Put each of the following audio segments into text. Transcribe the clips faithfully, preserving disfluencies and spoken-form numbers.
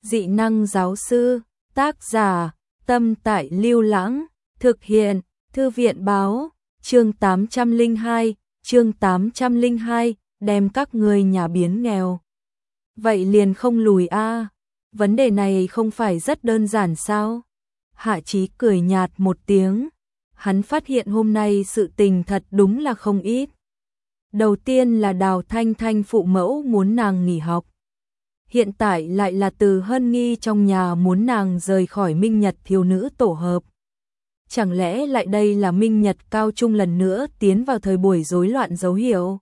Dị năng giáo sư, tác giả, Tâm Tại Lưu Lãng, thực hiện, Thư viện báo, chương tám trăm lẻ hai, chương tám trăm lẻ hai, đem các người nhà biến nghèo. Vậy liền không lùi a, vấn đề này không phải rất đơn giản sao? Hạ Chí cười nhạt một tiếng, hắn phát hiện hôm nay sự tình thật đúng là không ít. Đầu tiên là Đào Thanh Thanh phụ mẫu muốn nàng nghỉ học. Hiện tại lại là Từ Hân Nghi trong nhà muốn nàng rời khỏi Minh Nhật thiếu nữ tổ hợp. Chẳng lẽ lại đây là Minh Nhật cao trung lần nữa tiến vào thời buổi rối loạn dấu hiệu?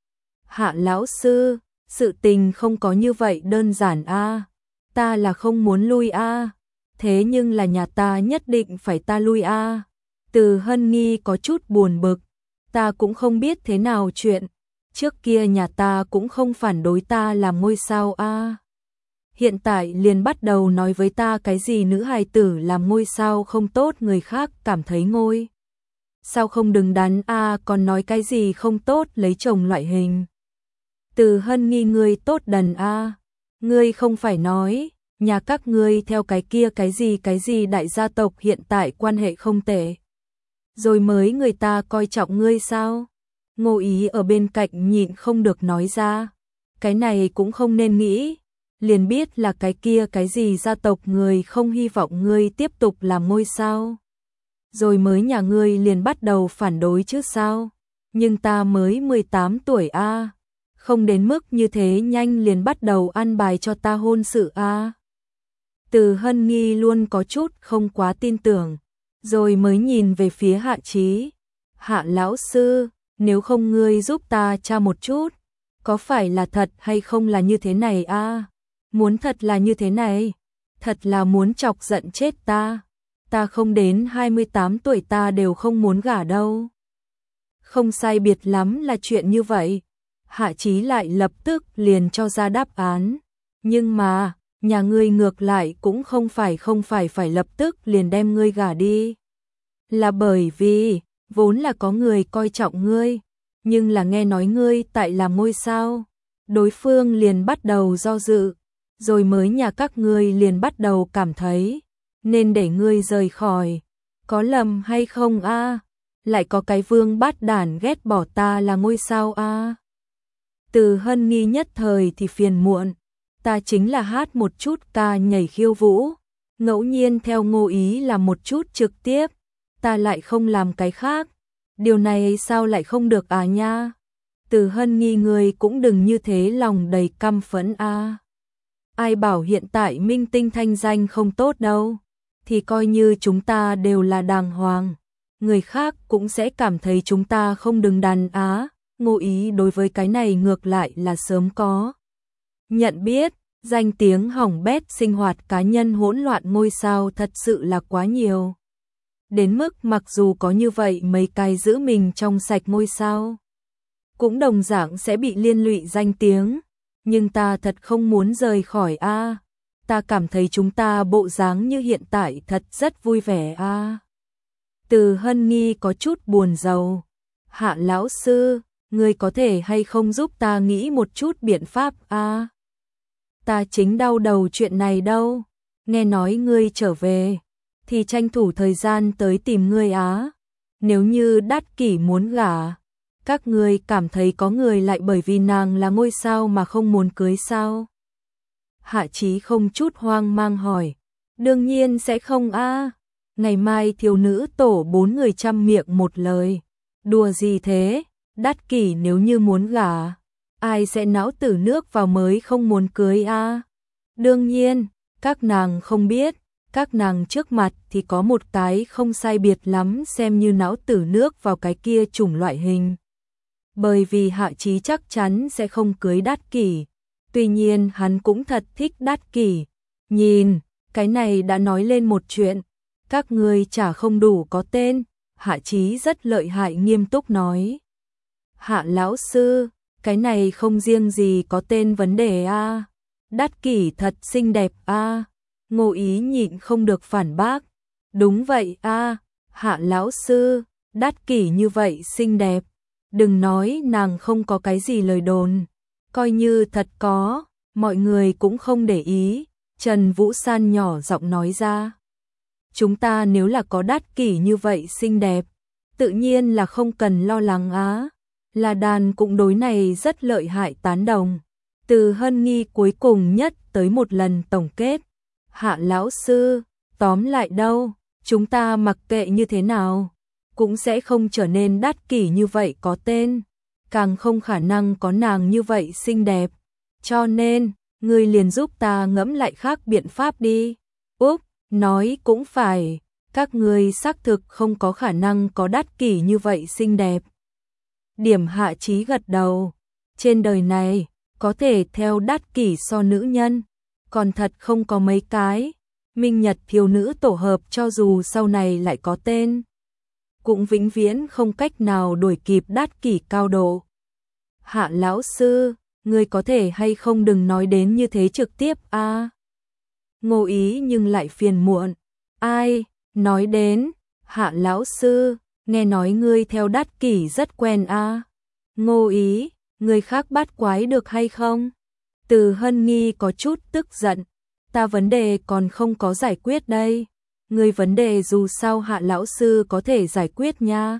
Hạ lão sư, sự tình không có như vậy đơn giản a. Ta là không muốn lui a, thế nhưng là nhà ta nhất định phải ta lui a. Từ Hân Nghi có chút buồn bực, ta cũng không biết thế nào chuyện, trước kia nhà ta cũng không phản đối ta làm ngôi sao a. Hiện tại liền bắt đầu nói với ta cái gì nữ hài tử làm ngôi sao không tốt, người khác cảm thấy ngôi sao không đứng đắn a, còn nói cái gì không tốt lấy chồng loại hình. Từ Hân Nghi ngươi tốt đần a, ngươi không phải nói nhà các ngươi theo cái kia cái gì cái gì đại gia tộc hiện tại quan hệ không tệ, rồi mới người ta coi trọng ngươi sao? Ngô Ý ở bên cạnh nhịn không được nói ra, cái này cũng không nên nghĩ, liền biết là cái kia cái gì gia tộc người không hy vọng ngươi tiếp tục làm ngôi sao. Rồi mới nhà ngươi liền bắt đầu phản đối chứ sao? Nhưng ta mới mười tám tuổi a, không đến mức như thế nhanh liền bắt đầu ăn bài cho ta hôn sự a. Từ Hân Nghi luôn có chút không quá tin tưởng, rồi mới nhìn về phía Hạ Chí. Hạ lão sư, nếu không ngươi giúp ta tra một chút, có phải là thật hay không là như thế này a? Muốn thật là như thế này, thật là muốn chọc giận chết ta. Ta không đến hai mươi tám tuổi ta đều không muốn gả đâu. Không sai biệt lắm là chuyện như vậy. Hạ Chí lại lập tức liền cho ra đáp án. Nhưng mà, nhà ngươi ngược lại cũng không phải không phải phải lập tức liền đem ngươi gả đi. Là bởi vì, vốn là có người coi trọng ngươi, nhưng là nghe nói ngươi tại làm ngôi sao, đối phương liền bắt đầu do dự, rồi mới nhà các ngươi liền bắt đầu cảm thấy, nên để ngươi rời khỏi, có lầm hay không a? Lại có cái vương bát đản ghét bỏ ta là ngôi sao a. Từ Hân Nghi nhất thời thì phiền muộn, ta chính là hát một chút ca nhảy khiêu vũ, ngẫu nhiên theo Ngô Ý làm một chút trực tiếp, ta lại không làm cái khác, điều này sao lại không được à nha? Từ Hân Nghi người cũng đừng như thế lòng đầy căm phẫn a. Ai bảo hiện tại minh tinh thanh danh không tốt đâu, thì coi như chúng ta đều là đàng hoàng, người khác cũng sẽ cảm thấy chúng ta không đứng đắn á. Ngô Ý đối với cái này ngược lại là sớm có nhận biết, danh tiếng hỏng bét, sinh hoạt cá nhân hỗn loạn ngôi sao thật sự là quá nhiều. Đến mức mặc dù có như vậy mấy cái giữ mình trong sạch ngôi sao, cũng đồng dạng sẽ bị liên lụy danh tiếng, nhưng ta thật không muốn rời khỏi a. Ta cảm thấy chúng ta bộ dáng như hiện tại thật rất vui vẻ a. Từ Hân Nghi có chút buồn rầu. Hạ lão sư, ngươi có thể hay không giúp ta nghĩ một chút biện pháp a? Ta chính đau đầu chuyện này đâu, nghe nói ngươi trở về thì tranh thủ thời gian tới tìm ngươi á. Nếu như Đát Kỷ muốn gả, các ngươi cảm thấy có người lại bởi vì nàng là ngôi sao mà không muốn cưới sao? Hạ Chí không chút hoang mang hỏi. Đương nhiên sẽ không a. Ngày mai thiếu nữ tổ bốn người trăm miệng một lời. Đùa gì thế? Đát Kỷ nếu như muốn gả, ai sẽ não tử nước vào mới không muốn cưới a? Đương nhiên, các nàng không biết, các nàng trước mặt thì có một cái không sai biệt lắm xem như não tử nước vào cái kia chủng loại hình. Bởi vì Hạ Chí chắc chắn sẽ không cưới Đát Kỷ, tuy nhiên hắn cũng thật thích Đát Kỷ. Nhìn, cái này đã nói lên một chuyện, các ngươi chả không đủ có tên. Hạ Chí rất lợi hại nghiêm túc nói. Hạ lão sư, cái này không riêng gì có tên vấn đề a. Đát Kỷ thật xinh đẹp a. Ngô Ý nhịn không được phản bác. Đúng vậy a, Hạ lão sư, Đát Kỷ như vậy xinh đẹp, đừng nói nàng không có cái gì lời đồn, coi như thật có, mọi người cũng không để ý. Trần Vũ San nhỏ giọng nói ra. Chúng ta nếu là có Đát Kỷ như vậy xinh đẹp, tự nhiên là không cần lo lắng á. La Đan cũng đối này rất lợi hại tán đồng. Từ Hân Nghi cuối cùng nhất tới một lần tổng kết. Hạ lão sư, tóm lại đâu, chúng ta mặc kệ như thế nào, cũng sẽ không trở nên Đát Kỷ như vậy có tên, càng không khả năng có nàng như vậy xinh đẹp. Cho nên, ngươi liền giúp ta ngẫm lại khác biện pháp đi. Úp, nói cũng phải, các ngươi xác thực không có khả năng có Đát Kỷ như vậy xinh đẹp. Điểm Hạ Chí gật đầu, trên đời này, có thể theo Đát Kỷ so nữ nhân, còn thật không có mấy cái. Minh Nhật thiếu nữ tổ hợp cho dù sau này lại có tên, cũng vĩnh viễn không cách nào đuổi kịp Đát Kỷ cao độ. Hạ lão sư, ngươi có thể hay không đừng nói đến như thế trực tiếp a? À? Ngô Ý nhưng lại phiền muộn. Ai, nói đến, Hạ lão sư, nghe nói ngươi theo Đát Kỷ rất quen a. À? Ngô Ý, người khác bắt quái được hay không? Từ Hân Nghi có chút tức giận. Ta vấn đề còn không có giải quyết đây. Người vấn đề dù sao Hạ lão sư có thể giải quyết nha.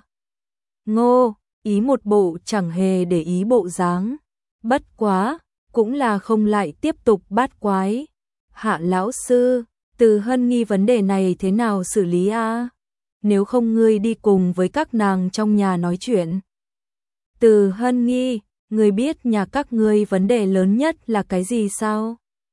Ngô Ý một bộ chẳng hề để ý bộ dáng. Bất quá, cũng là không lại tiếp tục bắt quái. Hạ lão sư, Từ Hân Nghi vấn đề này thế nào xử lý a? À? Nếu không ngươi đi cùng với các nàng trong nhà nói chuyện. Từ Hân Nghi, ngươi biết nhà các ngươi vấn đề lớn nhất là cái gì sao?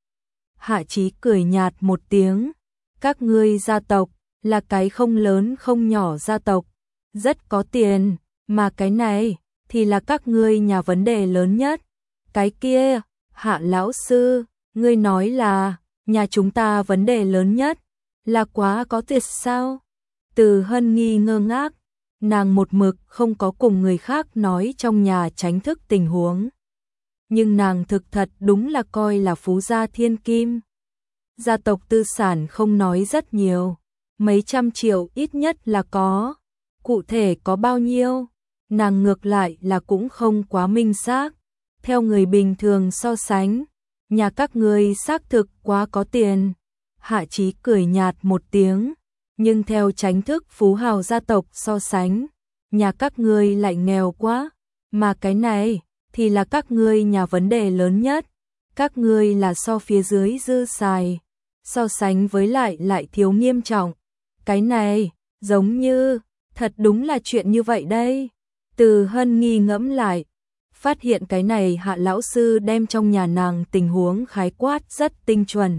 Hạ Chí cười nhạt một tiếng. Các ngươi gia tộc là cái không lớn không nhỏ gia tộc, rất có tiền, mà cái này thì là các ngươi nhà vấn đề lớn nhất. Cái kia, Hạ lão sư, ngươi nói là nhà chúng ta vấn đề lớn nhất, là quá có tuyệt sao? Từ Hân Nghi ngơ ngác, nàng một mực không có cùng người khác nói trong nhà tránh thức tình huống. Nhưng nàng thực thật đúng là coi là phú gia thiên kim. Gia tộc tư sản không nói rất nhiều, mấy trăm triệu ít nhất là có. Cụ thể có bao nhiêu, nàng ngược lại là cũng không quá minh xác. Theo người bình thường so sánh, nhà các ngươi xác thực quá có tiền. Hạ Chí cười nhạt một tiếng, nhưng theo tránh thức phú hào gia tộc so sánh, nhà các ngươi lại nghèo quá, mà cái này thì là các ngươi nhà vấn đề lớn nhất. Các ngươi là so phía dưới dư xài, so sánh với lại lại thiếu nghiêm trọng. Cái này, giống như, thật đúng là chuyện như vậy đây. Từ Hân Nghi ngẫm lại, phát hiện cái này Hạ lão sư đem trong nhà nàng tình huống khái quát rất tinh chuẩn.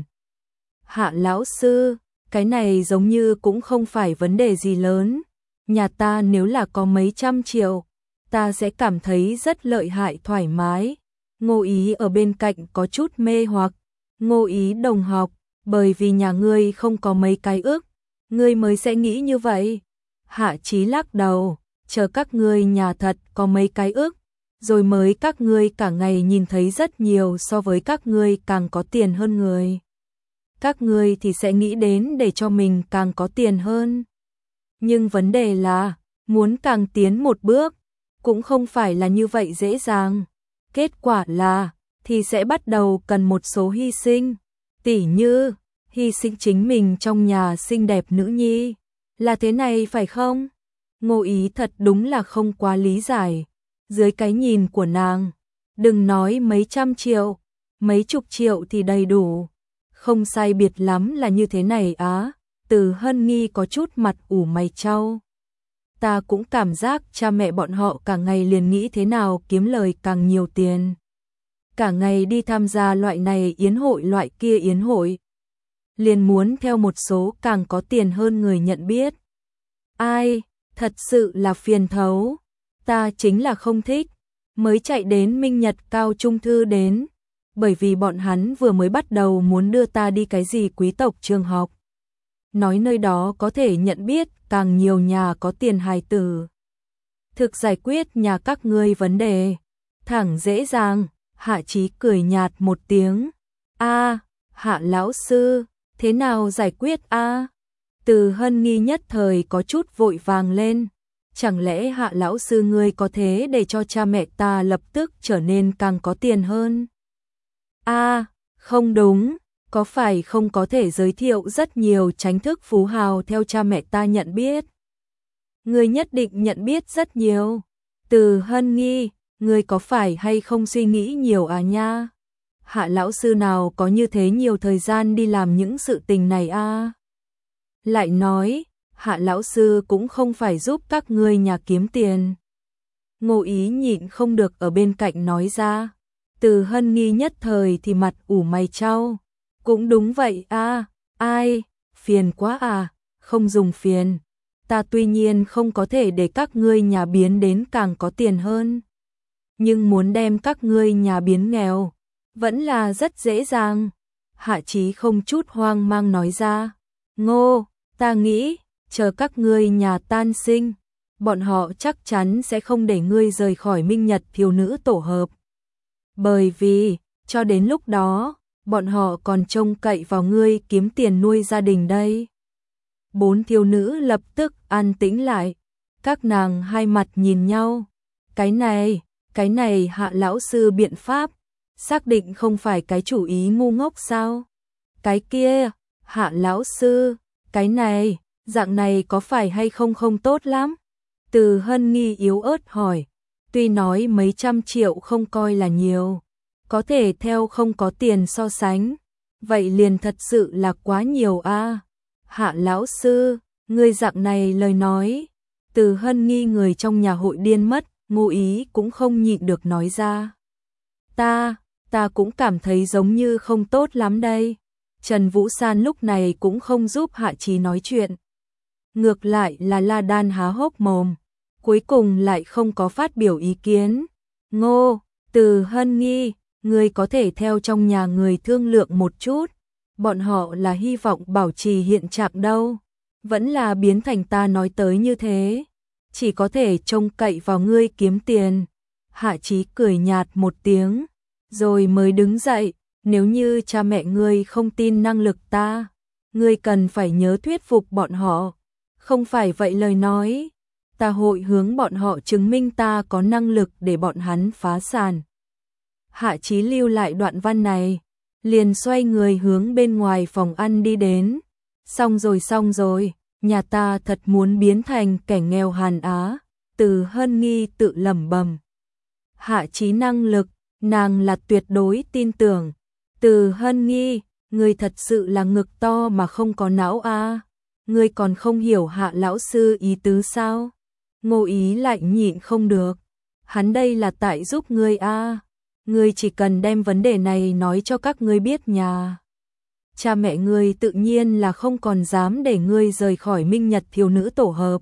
Hạ lão sư, cái này giống như cũng không phải vấn đề gì lớn. Nhà ta nếu là có mấy trăm triệu, ta sẽ cảm thấy rất lợi hại thoải mái. Ngô Ý ở bên cạnh có chút mê hoặc. Ngô Ý đồng học, bởi vì nhà ngươi không có mấy cái ước, ngươi mới sẽ nghĩ như vậy. Hạ Chí lắc đầu, chờ các ngươi nhà thật có mấy cái ước, rồi mới các ngươi cả ngày nhìn thấy rất nhiều so với các ngươi càng có tiền hơn người. Các ngươi thì sẽ nghĩ đến để cho mình càng có tiền hơn. Nhưng vấn đề là, muốn càng tiến một bước, cũng không phải là như vậy dễ dàng. Kết quả là, thì sẽ bắt đầu cần một số hy sinh. Tỉ như, hy sinh chính mình trong nhà xinh đẹp nữ nhi. Là thế này phải không? Ngô Ý thật đúng là không quá lý giải. Dưới cái nhìn của nàng, đừng nói mấy trăm triệu, mấy chục triệu thì đầy đủ. Không sai biệt lắm là như thế này á. Từ Hân Nghi có chút mặt ủ mày chau. Ta cũng cảm giác cha mẹ bọn họ cả ngày liền nghĩ thế nào kiếm lời càng nhiều tiền. Cả ngày đi tham gia loại này yến hội loại kia yến hội. Liền muốn theo một số càng có tiền hơn người nhận biết. Ai, thật sự là phiền thấu. Ta chính là không thích. Mới chạy đến Minh Nhật Cao Trung Thư đến. Bởi vì bọn hắn vừa mới bắt đầu muốn đưa ta đi cái gì quý tộc trường học. Nói nơi đó có thể nhận biết càng nhiều nhà có tiền hài tử. Thực giải quyết nhà các ngươi vấn đề. Thẳng dễ dàng. Hạ Chí cười nhạt một tiếng. A, Hạ lão sư, thế nào giải quyết a? À? Từ Hân Nghi nhất thời có chút vội vàng lên. Chẳng lẽ Hạ lão sư ngươi có thế để cho cha mẹ ta lập tức trở nên càng có tiền hơn? A, à, không đúng, có phải không có thể giới thiệu rất nhiều tránh thức phú hào theo cha mẹ ta nhận biết? Ngươi nhất định nhận biết rất nhiều. Từ Hân nghi, ngươi có phải hay không suy nghĩ nhiều à nha? Hạ lão sư nào có như thế nhiều thời gian đi làm những sự tình này a? Lại nói, Hạ lão sư cũng không phải giúp các ngươi nhà kiếm tiền. Ngô Ý nhịn không được ở bên cạnh nói ra. Từ Hân nghi nhất thời thì mặt ủ mày chau. Cũng đúng vậy a, ai, phiền quá à, không dùng phiền. Ta tuy nhiên không có thể để các ngươi nhà biến đến càng có tiền hơn, nhưng muốn đem các ngươi nhà biến nghèo vẫn là rất dễ dàng. Hạ Chí không chút hoang mang nói ra. Ngô, ta nghĩ, chờ các ngươi nhà tan sinh, bọn họ chắc chắn sẽ không để ngươi rời khỏi Minh Nhật thiếu nữ tổ hợp. Bởi vì, cho đến lúc đó, bọn họ còn trông cậy vào ngươi kiếm tiền nuôi gia đình đây. Bốn thiếu nữ lập tức an tĩnh lại, các nàng hai mặt nhìn nhau. Cái này, cái này Hạ lão sư biện pháp, xác định không phải cái chủ ý ngu ngốc sao? Cái kia, Hạ lão sư, cái này, dạng này có phải hay không không tốt lắm? Từ Hân nghi yếu ớt hỏi, tuy nói mấy trăm triệu không coi là nhiều, có thể theo không có tiền so sánh, vậy liền thật sự là quá nhiều a. Hạ lão sư, ngươi dạng này lời nói, Từ Hân nghi người trong nhà hội điên mất. Ngô Ý cũng không nhịn được nói ra. Ta, ta cũng cảm thấy giống như không tốt lắm đây. Trần Vũ San lúc này cũng không giúp Hạ Chí nói chuyện. Ngược lại là La Đan há hốc mồm, cuối cùng lại không có phát biểu ý kiến. Ngô, Từ Hân nghi, người có thể theo trong nhà người thương lượng một chút. Bọn họ là hy vọng bảo trì hiện trạng đâu, vẫn là biến thành ta nói tới như thế. Chỉ có thể trông cậy vào ngươi kiếm tiền. Hạ Chí cười nhạt một tiếng, rồi mới đứng dậy. Nếu như cha mẹ ngươi không tin năng lực ta, ngươi cần phải nhớ thuyết phục bọn họ. Không phải vậy lời nói, ta hội hướng bọn họ chứng minh ta có năng lực để bọn hắn phá sản. Hạ Chí lưu lại đoạn văn này, liền xoay người hướng bên ngoài phòng ăn đi đến. Xong rồi xong rồi. Nhà ta thật muốn biến thành kẻ nghèo Hàn Á, Từ Hân nghi tự lẩm bẩm. Hạ Chí năng lực, nàng là tuyệt đối tin tưởng. Từ Hân nghi, ngươi thật sự là ngực to mà không có não a. À. Ngươi còn không hiểu Hạ lão sư ý tứ sao? Ngô Ý lại nhịn không được. Hắn đây là tại giúp ngươi a. À. Ngươi chỉ cần đem vấn đề này nói cho các ngươi biết nhà. Cha mẹ ngươi tự nhiên là không còn dám để ngươi rời khỏi Minh Nhật thiếu nữ tổ hợp.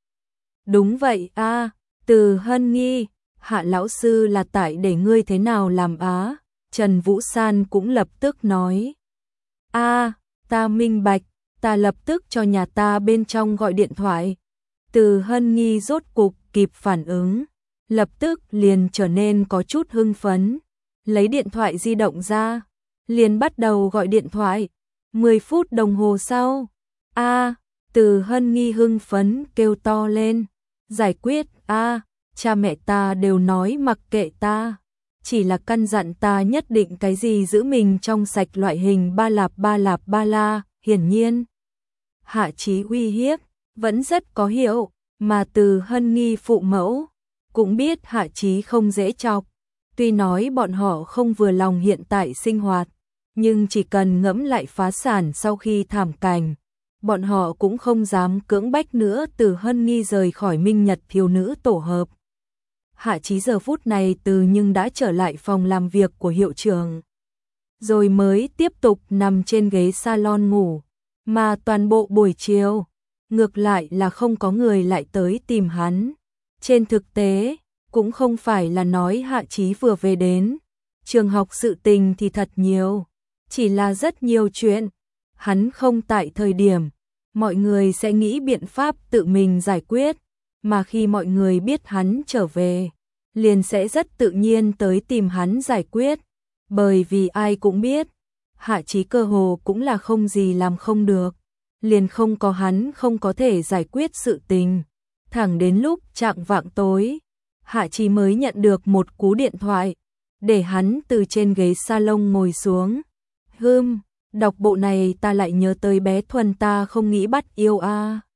Đúng vậy a, à, Từ Hân nghi, Hạ lão sư là tại để ngươi thế nào làm á? Trần Vũ San cũng lập tức nói. A, à, ta minh bạch, ta lập tức cho nhà ta bên trong gọi điện thoại. Từ Hân nghi rốt cục kịp phản ứng, lập tức liền trở nên có chút hưng phấn, lấy điện thoại di động ra, liền bắt đầu gọi điện thoại. Mười phút đồng hồ sau, a, à, Từ Hân nghi hưng phấn kêu to lên, giải quyết a, à, cha mẹ ta đều nói mặc kệ ta, chỉ là căn dặn ta nhất định cái gì giữ mình trong sạch loại hình ba lạp ba lạp ba la. Hiển nhiên, Hạ Chí uy hiếp vẫn rất có hiệu, mà Từ Hân nghi phụ mẫu cũng biết Hạ Chí không dễ chọc. Tuy nói bọn họ không vừa lòng hiện tại sinh hoạt, nhưng chỉ cần ngẫm lại phá sản sau khi thảm cảnh, bọn họ cũng không dám cưỡng bách nữa Từ Hân nghi rời khỏi Minh Nhật thiếu nữ tổ hợp. Hạ Chí giờ phút này từ nhưng đã trở lại phòng làm việc của hiệu trưởng, rồi mới tiếp tục nằm trên ghế salon ngủ, mà toàn bộ buổi chiều, ngược lại là không có người lại tới tìm hắn. Trên thực tế, cũng không phải là nói Hạ Chí vừa về đến, trường học sự tình thì thật nhiều, chỉ là rất nhiều chuyện, hắn không tại thời điểm, mọi người sẽ nghĩ biện pháp tự mình giải quyết, mà khi mọi người biết hắn trở về, liền sẽ rất tự nhiên tới tìm hắn giải quyết, bởi vì ai cũng biết, Hạ Chí cơ hồ cũng là không gì làm không được, liền không có hắn không có thể giải quyết sự tình. Thẳng đến lúc chạng vạng tối, Hạ Chí mới nhận được một cú điện thoại, để hắn từ trên ghế salon ngồi xuống. Hừm, Đọc bộ này ta lại nhớ tới bé Thuần, ta không nghĩ bắt yêu a.